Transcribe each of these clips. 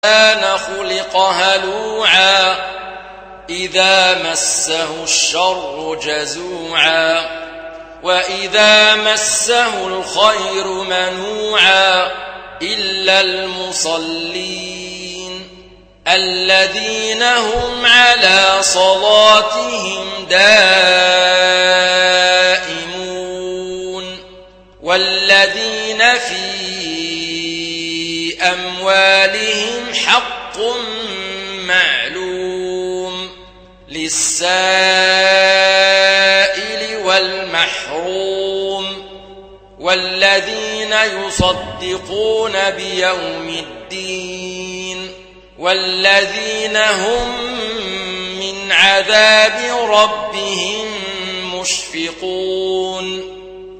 الإنسان خلق هلوعا إذا مسه الشر جزوعا وإذا مسه الخير منوعا إلا المصلين الذين هم على صلاتهم دائمون والذين في أموالهم حق معلوم للسائل والمحروم والذين يصدقون بيوم الدين والذين هم من عذاب ربهم مشفقون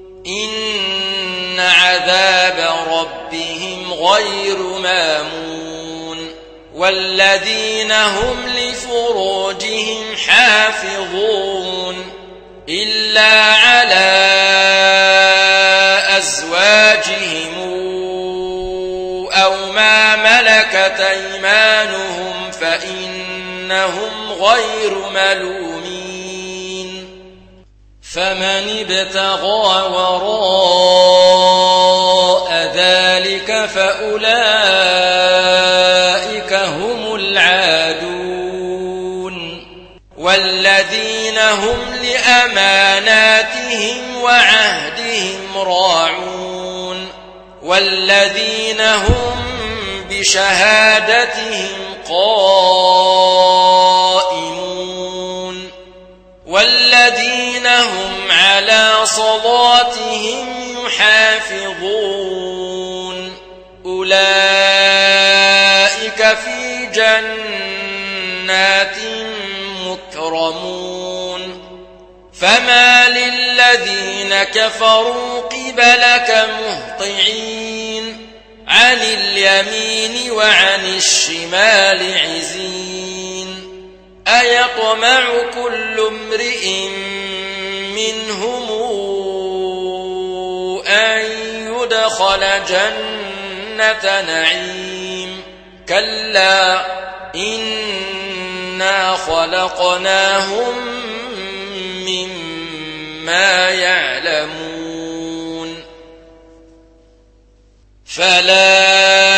إن عذاب ربهم غير مامون والذين هم لفروجهم حافظون إلا على أزواجهم أو ما ملكت أيمانهم فإنهم غير ملومين فمن ابتغى وراء ذلك فأولئك هم العادون والذين هم لأماناتهم وعهدهم راعون والذين هم بشهادتهم قائمون والذين هم على صلاتهم يحافظون أولئك في جنات مكرمون فما للذين كفروا قبلك مهطعين عن اليمين وعن الشمال عزين أيطمع كل امرئ منهم أن يدخل جنة نعيم كلا إنا خلقناهم مما يعلمون فلا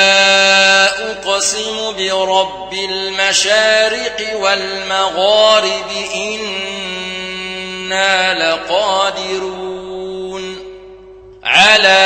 أقسم برب المشارق والمغارب إنا لقادرون على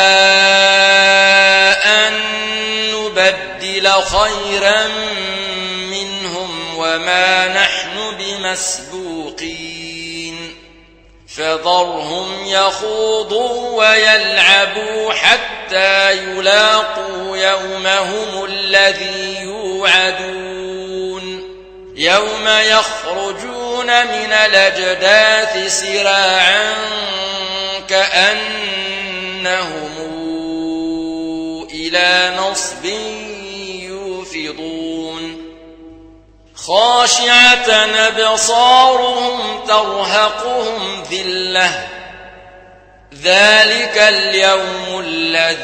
أن نبدل خيرا منهم وما نحن بمسبوقين فذرهم يخوضوا ويلعبوا حتى يلاقوا يومهم الذي يوعدون يوم يخرجون من الأجداث سراعا كأنهم إلى نصب يوفضون خاشعة أبصارهم ترهقهم ذلة ذلك اليوم الذي